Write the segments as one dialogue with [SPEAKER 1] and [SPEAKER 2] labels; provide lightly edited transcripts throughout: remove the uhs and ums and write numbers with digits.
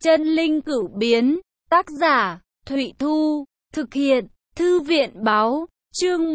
[SPEAKER 1] Chân linh cửu biến, tác giả, Thụy Thu, thực hiện, Thư viện báo, chương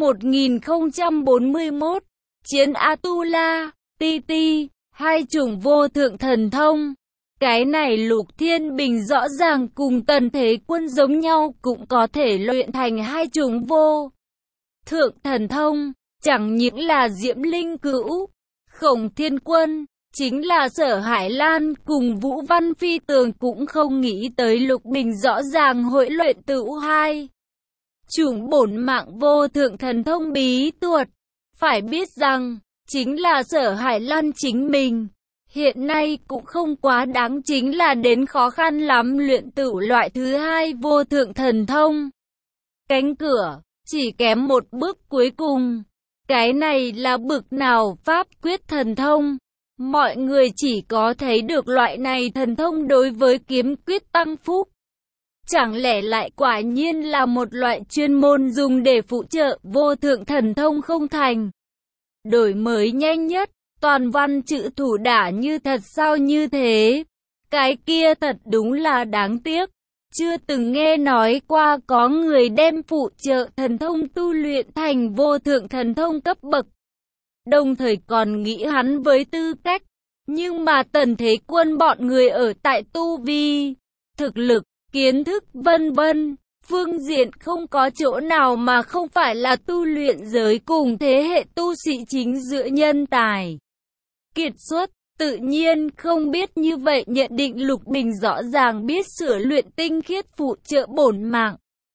[SPEAKER 1] 1041, Chiến Atula, TT, hai chủng vô thượng thần thông. Cái này Lục Thiên Bình rõ ràng cùng Tần Thế Quân giống nhau, cũng có thể luyện thành hai chủng vô thượng thần thông, chẳng những là Diễm Linh Cữu, Khổng Thiên Quân, chính là Sở Hải Lan cùng Vũ Văn Phi Tường cũng không nghĩ tới Lục Bình rõ ràng hội luyện tựu hai chủng bổn mạng vô thượng thần thông bí thuật. Phải biết rằng, chính là Sở Hải Lan chính mình, hiện nay cũng không quá đáng, chính là đến khó khăn lắm luyện tựu loại thứ hai vô thượng thần thông. Cánh cửa, chỉ kém một bước cuối cùng. Cái này là bực nào pháp quyết thần thông? Mọi người chỉ có thấy được loại này thần thông đối với kiếm quyết tăng phúc. Chẳng lẽ lại quả nhiên là một loại chuyên môn dùng để phụ trợ vô thượng thần thông không thành? Đổi mới nhanh nhất, toàn văn chữ thủ đả như thật sao như thế? Cái kia thật đúng là đáng tiếc. Chưa từng nghe nói qua có người đem phụ trợ thần thông tu luyện thành vô thượng thần thông cấp bậc. Đồng thời còn nghĩ hắn với tư cách. Nhưng mà Tần Thế Quân bọn người ở tại tu vi, thực lực, kiến thức vân vân, phương diện không có chỗ nào mà không phải là tu luyện giới cùng thế hệ tu sĩ chính giữa nhân tài kiệt xuất. Tự nhiên không biết như vậy nhận định Lục Bình rõ ràng biết sửa luyện tinh khiết phụ trợ bổn mạng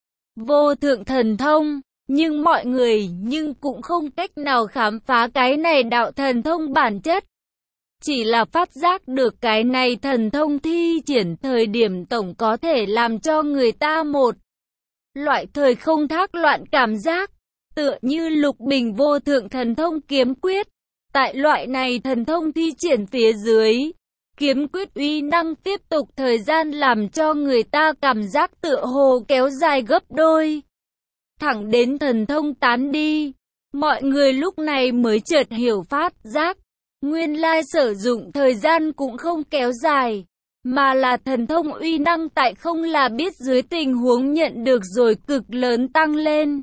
[SPEAKER 1] vô thượng thần thông, nhưng mọi người cũng không cách nào khám phá cái này đạo thần thông bản chất. Chỉ là phát giác được cái này thần thông thi triển thời điểm tổng có thể làm cho người ta một loại thời không thác loạn cảm giác, tựa như Lục Bình vô thượng thần thông kiếm quyết. Tại loại này thần thông thi triển phía dưới, kiếm quyết uy năng tiếp tục thời gian làm cho người ta cảm giác tựa hồ kéo dài gấp đôi. Thẳng đến thần thông tán đi, mọi người lúc này mới chợt hiểu phát giác. Nguyên lai sử dụng thời gian cũng không kéo dài, mà là thần thông uy năng tại không là biết dưới tình huống nhận được rồi cực lớn tăng lên.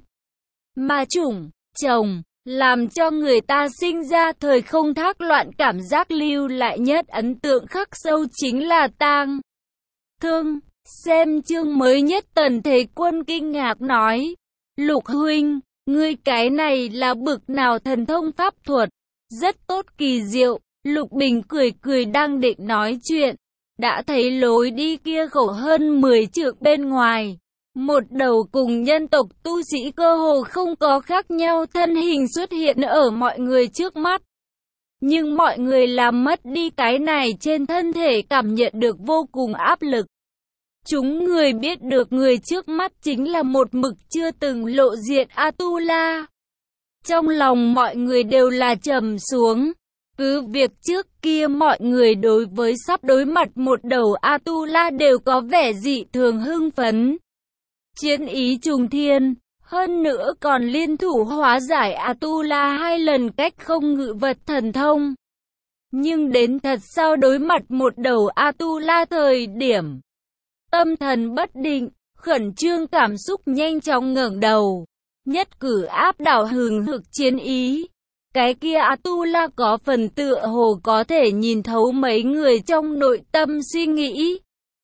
[SPEAKER 1] Mà chủng, chồng, làm cho người ta sinh ra thời không thác loạn cảm giác lưu lại nhất ấn tượng khắc sâu chính là tang thương. Xem chương mới nhất Tần Thế Quân kinh ngạc nói, Lục huynh, ngươi cái này là bực nào thần thông pháp thuật? Rất tốt kỳ diệu. Lục Bình cười cười đang định nói chuyện, đã thấy lối đi kia khổ hơn 10 trượng bên ngoài. Một đầu cùng nhân tộc tu sĩ cơ hồ không có khác nhau thân hình xuất hiện ở mọi người trước mắt. Nhưng mọi người làm mất đi cái này trên thân thể cảm nhận được vô cùng áp lực. Chúng người biết được người trước mắt chính là một mực chưa từng lộ diện Atula. Trong lòng mọi người đều là trầm xuống. Cứ việc trước kia mọi người đối với sắp đối mặt một đầu Atula đều có vẻ dị thường hưng phấn. Chiến ý trùng thiên, hơn nữa còn liên thủ hóa giải Atula 2 lần cách không ngự vật thần thông. Nhưng đến thật sao đối mặt một đầu Atula thời điểm tâm thần bất định, khẩn trương cảm xúc nhanh chóng ngẩng đầu, nhất cử áp đảo hừng hực chiến ý. Cái kia Atula có phần tựa hồ có thể nhìn thấu mấy người trong nội tâm suy nghĩ.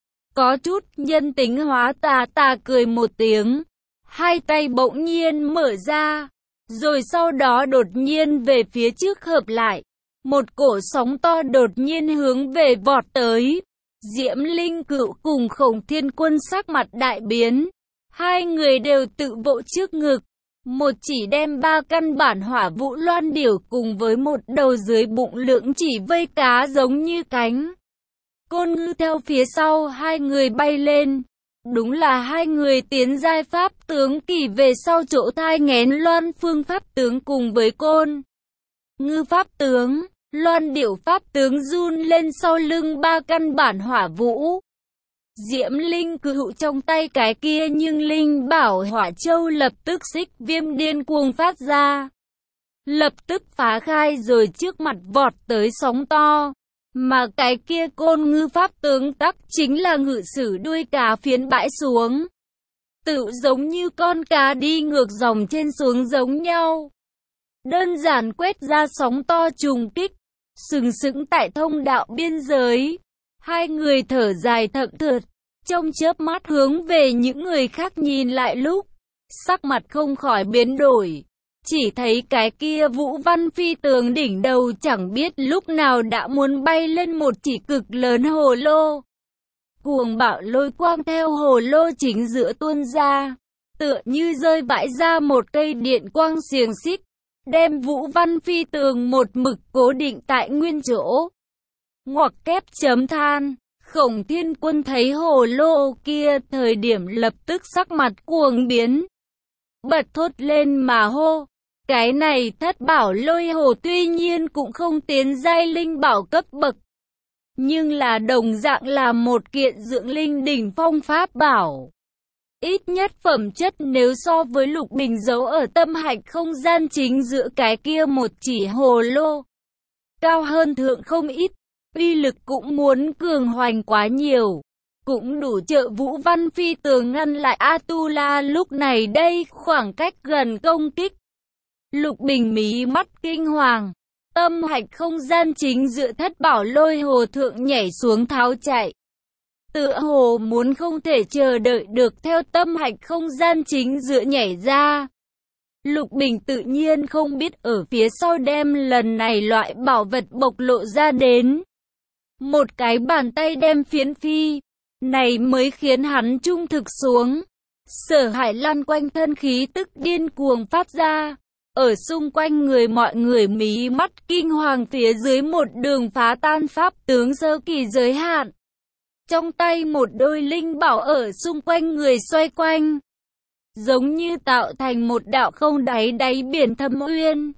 [SPEAKER 1] Có chút nhân tính hóa tà cười một tiếng, hai tay bỗng nhiên mở ra, rồi sau đó đột nhiên về phía trước hợp lại. Một cổ sóng to đột nhiên hướng về vọt tới. Diễm Linh Cữu cùng Khổng Thiên Quân sắc mặt đại biến. Hai người đều tự vỗ trước ngực. Một chỉ đem 3 căn bản hỏa vũ loan điểu cùng với một đầu dưới bụng lưỡng chỉ vây cá giống như cánh côn ngư theo phía sau hai người bay lên. Đúng là hai người tiến giai pháp tướng kỳ về sau chỗ thai nghén loan phương pháp tướng cùng với côn ngư pháp tướng. Loan điểu pháp tướng run lên sau lưng 3 căn bản hỏa vũ. Diễm Linh Cữu trong tay cái kia nhưng Linh Bảo Hỏa Châu lập tức xích viêm điên cuồng phát ra. Lập tức phá khai rồi trước mặt vọt tới sóng to. Mà cái kia Côn Ngư pháp tướng tắc chính là ngự sử đuôi cá phiến bãi xuống. Tự giống như con cá đi ngược dòng trên xuống giống nhau. Đơn giản quét ra sóng to trùng kích, sừng sững tại thông đạo biên giới. Hai người thở dài thậm thượt, trong chớp mắt hướng về những người khác nhìn lại lúc, sắc mặt không khỏi biến đổi. Chỉ thấy cái kia Vũ Văn phi tường đỉnh đầu chẳng biết lúc nào đã muốn bay lên một chỉ cực lớn hồ lô. Cuồng bạo lôi quang theo hồ lô chính giữa tuôn ra, tựa như rơi vãi ra một cây điện quang xiềng xích, đem Vũ Văn phi tường một mực cố định tại nguyên chỗ. Ngoặc kép chấm than, Khổng Thiên Quân thấy hồ lô kia thời điểm lập tức sắc mặt cuồng biến. Bật thốt lên mà hô, cái này thất bảo lôi hồ tuy nhiên cũng không tiến giai linh bảo cấp bậc, nhưng là đồng dạng là một kiện dưỡng linh đỉnh phong pháp bảo. Ít nhất phẩm chất nếu so với Lục Bình giấu ở tâm hạch không gian chính giữa cái kia một chỉ hồ lô, cao hơn thượng không ít, uy lực cũng muốn cường hoành quá nhiều, cũng đủ trợ Vũ Văn phi tường ngăn lại Atula lúc này đây khoảng cách gần công kích. Lục Bình mí mắt kinh hoàng, tâm hạch không gian chính giữa thất bảo lôi hồ thượng nhảy xuống tháo chạy. Tựa hồ muốn không thể chờ đợi được theo tâm hạch không gian chính giữa nhảy ra. Lục Bình tự nhiên không biết ở phía sau đem lần này loại bảo vật bộc lộ ra đến. Một cái bàn tay đem phiến phi, này mới khiến hắn trung thực xuống. Sở Hải Lan quanh thân khí tức điên cuồng phát ra. Ở xung quanh người mọi người mí mắt kinh hoàng phía dưới một đường phá tan pháp tướng sơ kỳ giới hạn. Trong tay một đôi linh bảo ở xung quanh người xoay quanh, giống như tạo thành một đạo không đáy biển thâm uyên,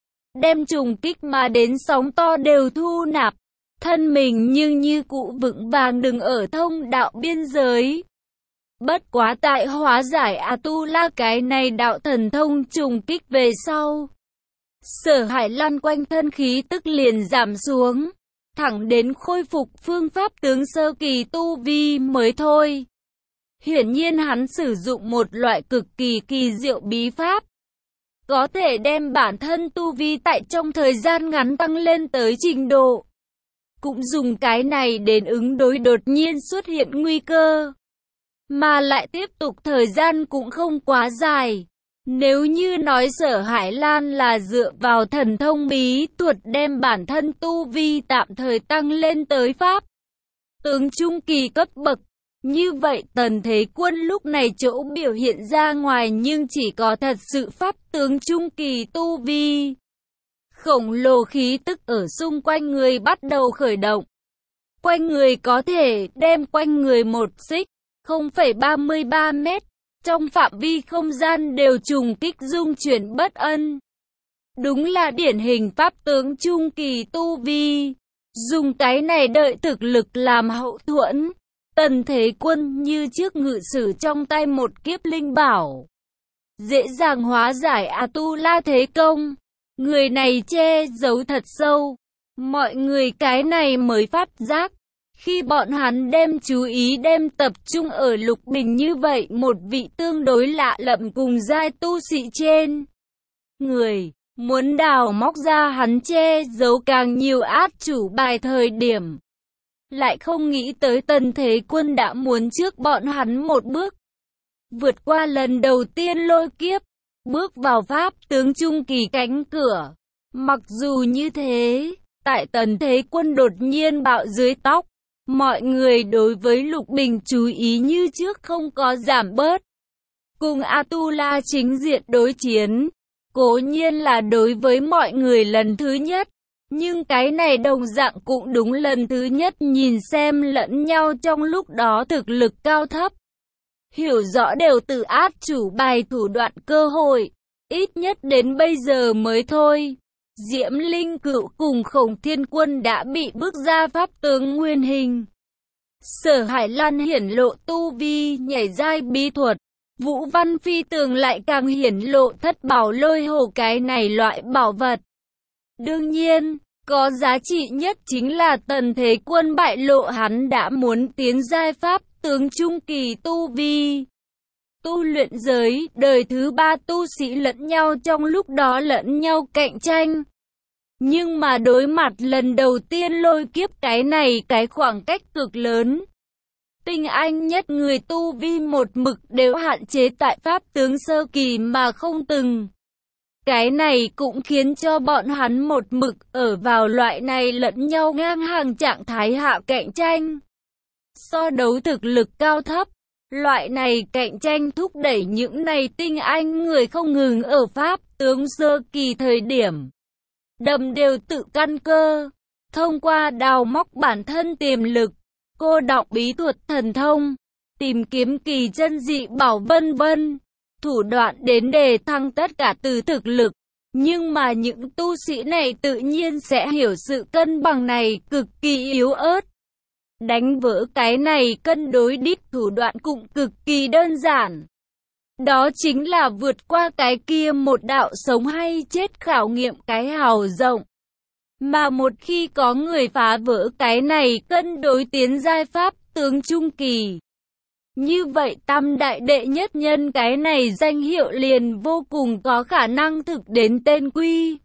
[SPEAKER 1] đem trùng kích mà đến sóng to đều thu nạp, thân mình nhưng như cụ vững vàng đứng ở thông đạo biên giới. Bất quá tại hóa giải Atula cái này đạo thần thông trùng kích về sau, Sở Hải Lan quanh thân khí tức liền giảm xuống, thẳng đến khôi phục phương pháp tướng sơ kỳ tu vi mới thôi. Hiển nhiên hắn sử dụng một loại cực kỳ kỳ diệu bí pháp, có thể đem bản thân tu vi tại trong thời gian ngắn tăng lên tới trình độ. Cũng dùng cái này đến ứng đối đột nhiên xuất hiện nguy cơ, mà lại tiếp tục thời gian cũng không quá dài. Nếu như nói Sở Hải Lan là dựa vào thần thông bí thuật đem bản thân tu vi tạm thời tăng lên tới pháp tướng trung kỳ cấp bậc, như vậy Tần Thế Quân lúc này chỗ biểu hiện ra ngoài nhưng chỉ có thật sự pháp tướng trung kỳ tu vi. Khổng lồ khí tức ở xung quanh người bắt đầu khởi động. Quanh người có thể đem quanh người một xích 0,33 mét. Trong phạm vi không gian đều trùng kích dung chuyển bất ân. Đúng là điển hình pháp tướng trung kỳ tu vi. Dùng cái này đợi thực lực làm hậu thuẫn. Tần Thế Quân như trước ngự sử trong tay một kiếp linh bảo, dễ dàng hóa giải Atula thế công. Người này che giấu thật sâu. Mọi người cái này mới phát giác. Khi bọn hắn đem chú ý đem tập trung ở Lục Bình như vậy một vị tương đối lạ lẫm cùng giai tu sĩ trên người, muốn đào móc ra hắn che giấu càng nhiều át chủ bài thời điểm, lại không nghĩ tới Tần Thế Quân đã muốn trước bọn hắn một bước, vượt qua lần đầu tiên lôi kiếp, bước vào pháp tướng trung kỳ cánh cửa. Mặc dù như thế, tại Tần Thế Quân đột nhiên bạo dưới tóc, mọi người đối với Lục Bình chú ý như trước không có giảm bớt. Cùng Atula chính diện đối chiến, cố nhiên là đối với mọi người lần thứ nhất, nhưng cái này đồng dạng cũng đúng lần thứ nhất nhìn xem lẫn nhau trong lúc đó thực lực cao thấp. Hiểu rõ đều từ át chủ bài thủ đoạn cơ hội, ít nhất đến bây giờ mới thôi. Diễm Linh Cựu cùng Khổng Thiên Quân đã bị bước ra pháp tướng nguyên hình. Sở Hải Lan hiển lộ tu vi nhảy giai bí thuật. Vũ Văn phi tường lại càng hiển lộ thất bảo lôi hồ cái này loại bảo vật. Đương nhiên, Có giá trị nhất chính là Tần Thế Quân bại lộ hắn đã muốn tiến giai pháp tướng trung kỳ tu vi. Tu luyện giới, đời thứ 3 tu sĩ lẫn nhau trong lúc đó lẫn nhau cạnh tranh. Nhưng mà đối mặt lần đầu tiên lôi kiếp cái khoảng cách cực lớn. Tinh anh nhất người tu vi một mực đều hạn chế tại pháp tướng sơ kỳ mà không từng. Cái này cũng khiến cho bọn hắn một mực ở vào loại này lẫn nhau ngang hàng trạng thái hạ cạnh tranh. So đấu thực lực cao thấp, loại này cạnh tranh thúc đẩy những này tinh anh người không ngừng ở pháp tướng sơ kỳ thời điểm. Đầm đều tự căn cơ, thông qua đào móc bản thân tiềm lực, cô đọng bí thuật thần thông, tìm kiếm kỳ chân dị bảo vân vân, thủ đoạn đến đề thăng tất cả từ thực lực. Nhưng mà những tu sĩ này tự nhiên sẽ hiểu sự cân bằng này cực kỳ yếu ớt. Đánh vỡ cái này cân đối đích thủ đoạn cũng cực kỳ đơn giản. Đó chính là vượt qua cái kia một đạo sống hay chết khảo nghiệm cái hào rộng. Mà một khi có người phá vỡ cái này cân đối tiến giai pháp tướng trung kỳ, như vậy tam đại đệ nhất nhân cái này danh hiệu liền vô cùng có khả năng thực đến tên quy.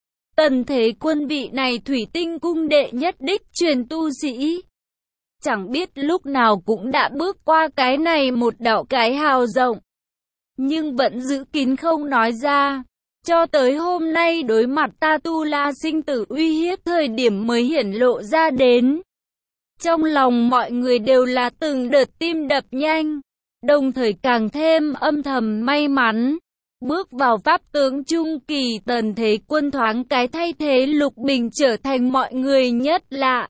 [SPEAKER 1] Tần Thế Quân vị này thủy tinh cung đệ nhất đích truyền tu sĩ. Chẳng biết lúc nào cũng đã bước qua cái này một đạo cái hào rộng. Nhưng vẫn giữ kín không nói ra. Cho tới hôm nay đối mặt Ta Tu La sinh tử uy hiếp thời điểm mới hiển lộ ra đến. Trong lòng mọi người đều là từng đợt tim đập nhanh, đồng thời càng thêm âm thầm may mắn. Bước vào pháp tướng trung kỳ Tần Thế Quân thoáng cái thay thế Lục Bình trở thành mọi người nhất lạ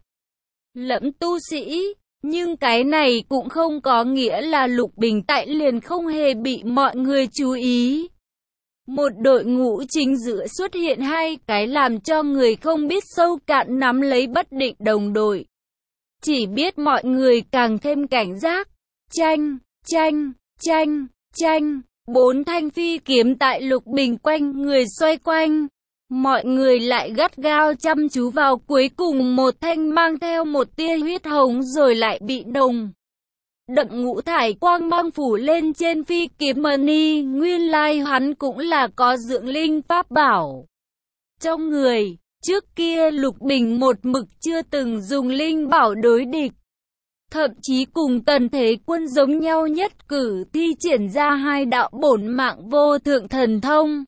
[SPEAKER 1] lẫm tu sĩ. Nhưng cái này cũng không có nghĩa là Lục Bình tại liền không hề bị mọi người chú ý. Một đội ngũ chính giữa xuất hiện hai cái làm cho người không biết sâu cạn nắm lấy bất định đồng đội. Chỉ biết mọi người càng thêm cảnh giác. Tranh, tranh, tranh, tranh. 4 thanh phi kiếm tại Lục Bình quanh người xoay quanh. Mọi người lại gắt gao chăm chú vào cuối cùng một thanh mang theo một tia huyết hồng rồi lại bị nồng đậm ngũ thải quang mang phủ lên trên phi kiếm mani. Nguyên lai hắn cũng là có dưỡng linh pháp bảo trong người. Trước kia Lục Bình một mực chưa từng dùng linh bảo đối địch. Thậm chí cùng Tần Thế Quân giống nhau nhất cử thi triển ra hai đạo bổn mạng vô thượng thần thông.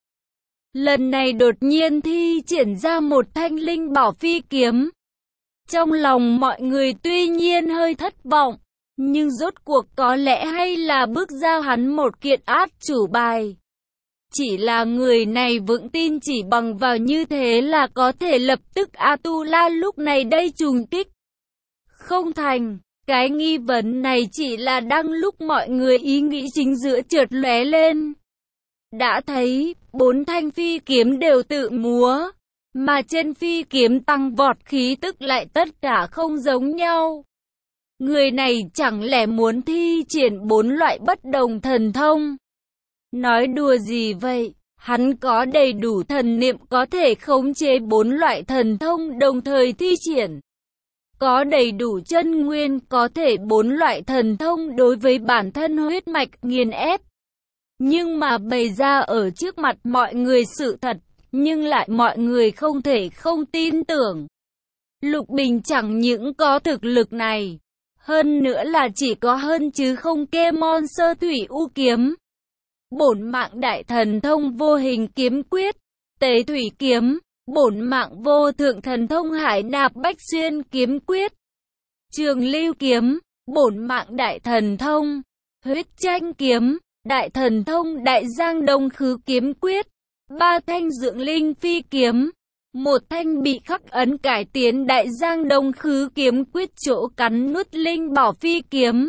[SPEAKER 1] Lần này đột nhiên thi triển ra một thanh linh bảo phi kiếm. Trong lòng mọi người tuy nhiên hơi thất vọng, nhưng rốt cuộc có lẽ hay là bước ra hắn một kiện át chủ bài. Chỉ là người này vững tin chỉ bằng vào như thế là có thể lập tức A-tu-la lúc này đây trùng kích. Không thành, cái nghi vấn này chỉ là đang lúc mọi người ý nghĩ chính giữa chợt lóe lên. Đã thấy, 4 thanh phi kiếm đều tự múa, mà trên phi kiếm tăng vọt khí tức lại tất cả không giống nhau. Người này chẳng lẽ muốn thi triển 4 loại bất đồng thần thông? Nói đùa gì vậy? Hắn có đầy đủ thần niệm có thể khống chế 4 loại thần thông đồng thời thi triển. Có đầy đủ chân nguyên có thể 4 loại thần thông đối với bản thân huyết mạch nghiền ép. Nhưng mà bày ra ở trước mặt mọi người sự thật, nhưng lại mọi người không thể không tin tưởng. Lục Bình chẳng những có thực lực này, hơn nữa là chỉ có hơn chứ không kém môn sơ thủy u kiếm. Bổn mạng đại thần thông vô hình kiếm quyết, tế thủy kiếm, bổn mạng vô thượng thần thông hải nạp bách xuyên kiếm quyết, trường lưu kiếm, bổn mạng đại thần thông, huyết tranh kiếm, đại thần thông đại giang đông khứ kiếm quyết, 3 thanh dưỡng linh phi kiếm, 1 thanh bị khắc ấn cải tiến đại giang đông khứ kiếm quyết chỗ cắn nuốt linh bảo phi kiếm.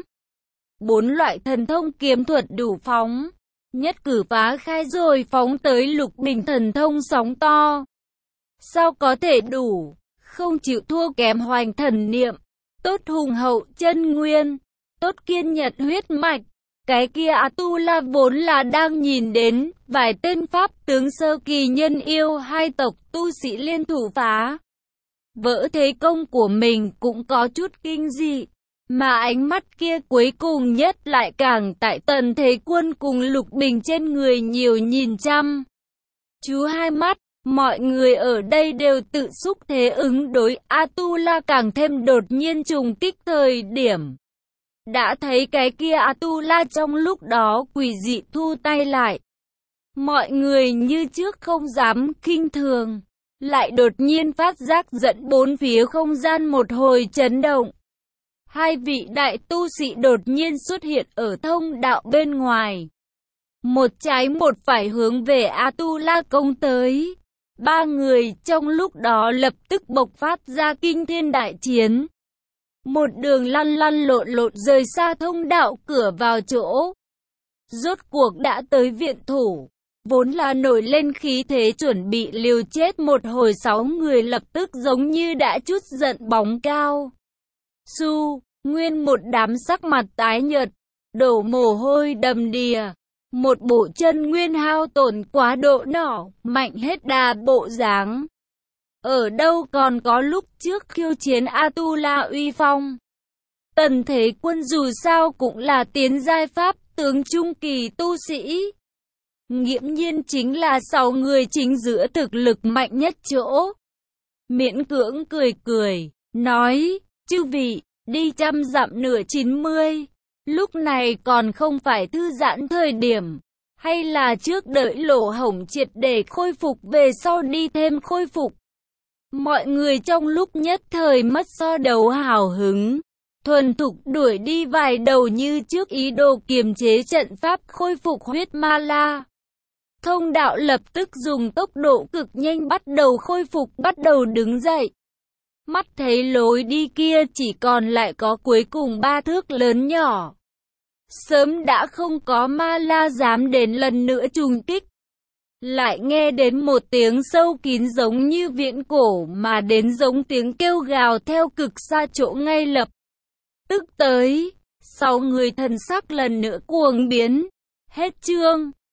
[SPEAKER 1] 4 loại thần thông kiếm thuật đủ phóng, nhất cử phá khai rồi phóng tới Lục Bình thần thông sóng to. Sao có thể đủ, không chịu thua kém hoành thần niệm, tốt hùng hậu chân nguyên, tốt kiên nhật huyết mạch. Cái kia A-tu-la vốn là đang nhìn đến vài tên pháp tướng sơ kỳ nhân yêu hai tộc tu sĩ liên thủ phá vỡ thế công của mình cũng có chút kinh dị. Mà ánh mắt kia cuối cùng nhất lại càng tại Tần Thế Quân cùng Lục Bình trên người nhiều nhìn chăm. Chú hai mắt, mọi người ở đây đều tự xúc thế ứng đối. Atula càng thêm đột nhiên trùng kích thời điểm. Đã thấy cái kia Atula trong lúc đó quỷ dị thu tay lại. Mọi người như trước không dám khinh thường. Lại đột nhiên phát giác dẫn bốn phía không gian một hồi chấn động. Hai vị đại tu sĩ đột nhiên xuất hiện ở thông đạo bên ngoài. Một trái một phải hướng về Atula công tới. Ba người trong lúc đó lập tức bộc phát ra kinh thiên đại chiến. Một đường lăn lăn lộn lộn rời xa thông đạo cửa vào chỗ. Rốt cuộc đã tới viện thủ. Vốn là nổi lên khí thế chuẩn bị liều chết một hồi, 6 người lập tức giống như đã chút giận bóng cao. Nguyên một đám sắc mặt tái nhợt, đổ mồ hôi đầm đìa. Một bộ chân nguyên hao tổn quá độ nỏ, mạnh hết đà bộ dáng. Ở đâu còn có lúc trước khiêu chiến Atula uy phong. Tần Thế Quân dù sao cũng là tiến giai pháp tướng trung kỳ tu sĩ. Nghiễm nhiên chính là 6 người chính giữa thực lực mạnh nhất chỗ. Miễn cưỡng cười cười, nói, chư vị, đi 100 dặm nửa 90. Lúc này còn không phải thư giãn thời điểm. Hay là trước đợi lỗ hổng triệt để khôi phục về sau đi thêm khôi phục. Mọi người trong lúc nhất thời mất so đấu hào hứng. Thuần thục đuổi đi vài đầu như trước ý đồ kiềm chế trận pháp khôi phục huyết ma la. Thông đạo lập tức dùng tốc độ cực nhanh bắt đầu khôi phục, bắt đầu đứng dậy. Mắt thấy lối đi kia chỉ còn lại có cuối cùng 3 thước lớn nhỏ. Sớm đã không có ma la dám đến lần nữa trùng kích. Lại nghe đến một tiếng sâu kín giống như viễn cổ mà đến giống tiếng kêu gào theo cực xa chỗ ngay lập tức tới. 6 người thần sắc lần nữa cuồng biến. Hết chương.